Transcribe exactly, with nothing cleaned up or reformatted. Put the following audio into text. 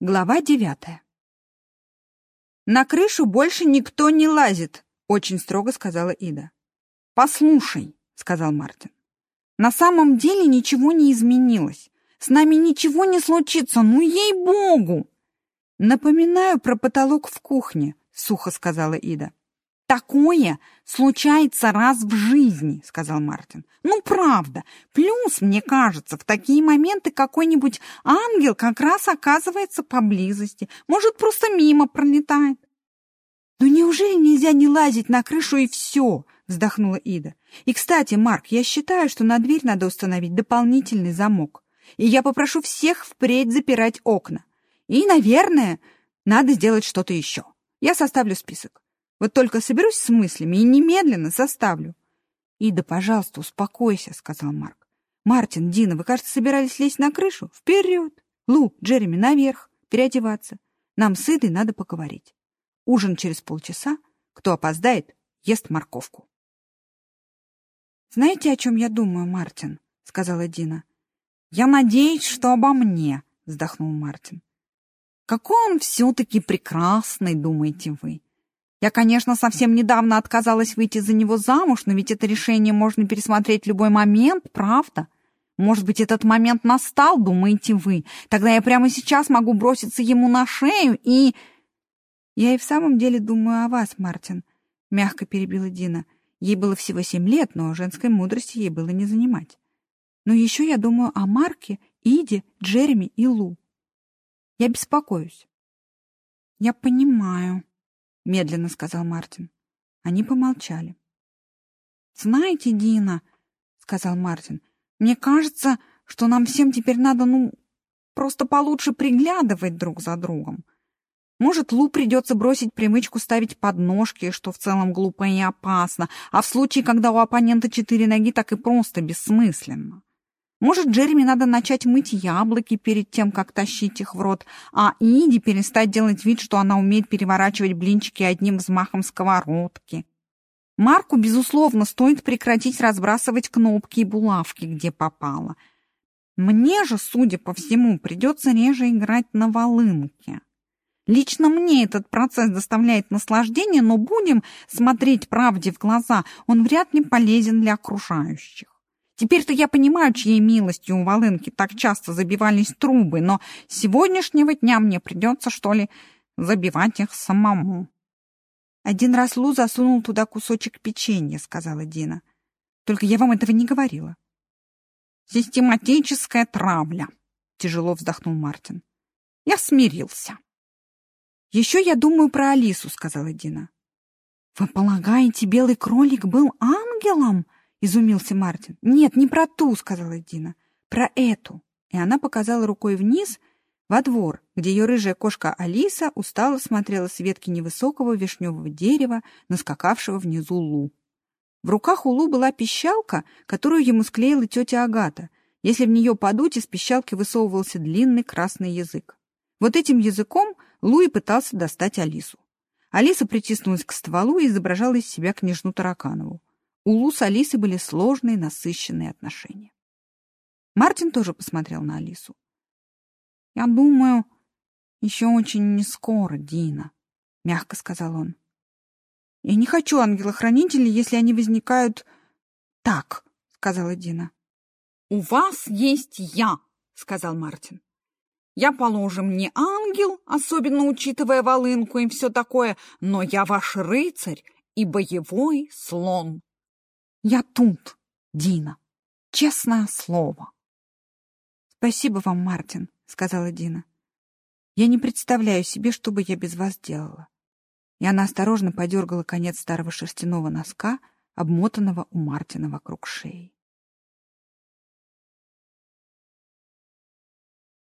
Глава девятая. «На крышу больше никто не лазит», — очень строго сказала Ида. «Послушай», — сказал Мартин, — «на самом деле ничего не изменилось. С нами ничего не случится, ну ей-богу!» «Напоминаю про потолок в кухне», — сухо сказала Ида. «Такое случается раз в жизни», — сказал Мартин. «Ну, правда. Плюс, мне кажется, в такие моменты какой-нибудь ангел как раз оказывается поблизости. Может, просто мимо пролетает». «Ну, неужели нельзя не лазить на крышу и все?» — вздохнула Ида. «И, кстати, Марк, я считаю, что на дверь надо установить дополнительный замок. И я попрошу всех впредь запирать окна. И, наверное, надо сделать что-то еще. Я составлю список. Вот только соберусь с мыслями и немедленно составлю». «Ида, пожалуйста, успокойся», — сказал Марк. «Мартин, Дина, вы, кажется, собирались лезть на крышу? Вперед! Лу, Джереми, наверх, переодеваться. Нам с Идой надо поговорить. Ужин через полчаса. Кто опоздает, ест морковку». «Знаете, о чем я думаю, Мартин?» — сказала Дина. «Я надеюсь, что обо мне», — вздохнул Мартин. «Какой он все-таки прекрасный, думаете вы? Я, конечно, совсем недавно отказалась выйти за него замуж, но ведь это решение можно пересмотреть в любой момент, правда? Может быть, этот момент настал, думаете вы? Тогда я прямо сейчас могу броситься ему на шею и...» «Я и в самом деле думаю о вас, Мартин», — мягко перебила Дина. Ей было всего семь лет, но женской мудрости ей было не занимать. «Но еще я думаю о Марке, Иде, Джереми и Лу. Я беспокоюсь». «Я понимаю», — медленно сказал Мартин. Они помолчали. «Знаете, Дина, — сказал Мартин, — мне кажется, что нам всем теперь надо, ну, просто получше приглядывать друг за другом. Может, Лу придется бросить привычку ставить подножки, что в целом глупо и опасно, а в случае, когда у оппонента четыре ноги, так и просто бессмысленно. Может, Джереми надо начать мыть яблоки перед тем, как тащить их в рот, а Иди перестать делать вид, что она умеет переворачивать блинчики одним взмахом сковородки. Марку, безусловно, стоит прекратить разбрасывать кнопки и булавки, где попало. Мне же, судя по всему, придется реже играть на волынке. Лично мне этот процесс доставляет наслаждение, но будем смотреть правде в глаза, он вряд ли полезен для окружающих. Теперь-то я понимаю, чьей милостью у волынки так часто забивались трубы, но с сегодняшнего дня мне придется, что ли, забивать их самому. «Один раз Лу засунул туда кусочек печенья», — сказала Дина. «Только я вам этого не говорила». «Систематическая травля», — тяжело вздохнул Мартин. «Я смирился». «Еще я думаю про Алису», — сказала Дина. «Вы полагаете, белый кролик был ангелом?» — изумился Мартин. «Нет, не про ту», — сказала Дина. «Про эту». И она показала рукой вниз, во двор, где ее рыжая кошка Алиса устало смотрела с ветки невысокого вишневого дерева, наскакавшего внизу Лу. В руках у Лу была пищалка, которую ему склеила тетя Агата. Если в нее подуть, из пищалки высовывался длинный красный язык. Вот этим языком Лу и пытался достать Алису. Алиса притиснулась к стволу и изображала из себя княжну Тараканову. У Лу с Алисой были сложные, насыщенные отношения. Мартин тоже посмотрел на Алису. «Я думаю, еще очень не скоро, Дина», — мягко сказал он. «Я не хочу ангела-хранителей, если они возникают так», — сказала Дина. «У вас есть я», — сказал Мартин. «Я, положим, не ангел, особенно учитывая волынку и все такое, но я ваш рыцарь и боевой слон. Я тут, Дина, честное слово». «Спасибо вам, Мартин», — сказала Дина. «Я не представляю себе, что бы я без вас делала». И она осторожно подергала конец старого шерстяного носка, обмотанного у Мартина вокруг шеи.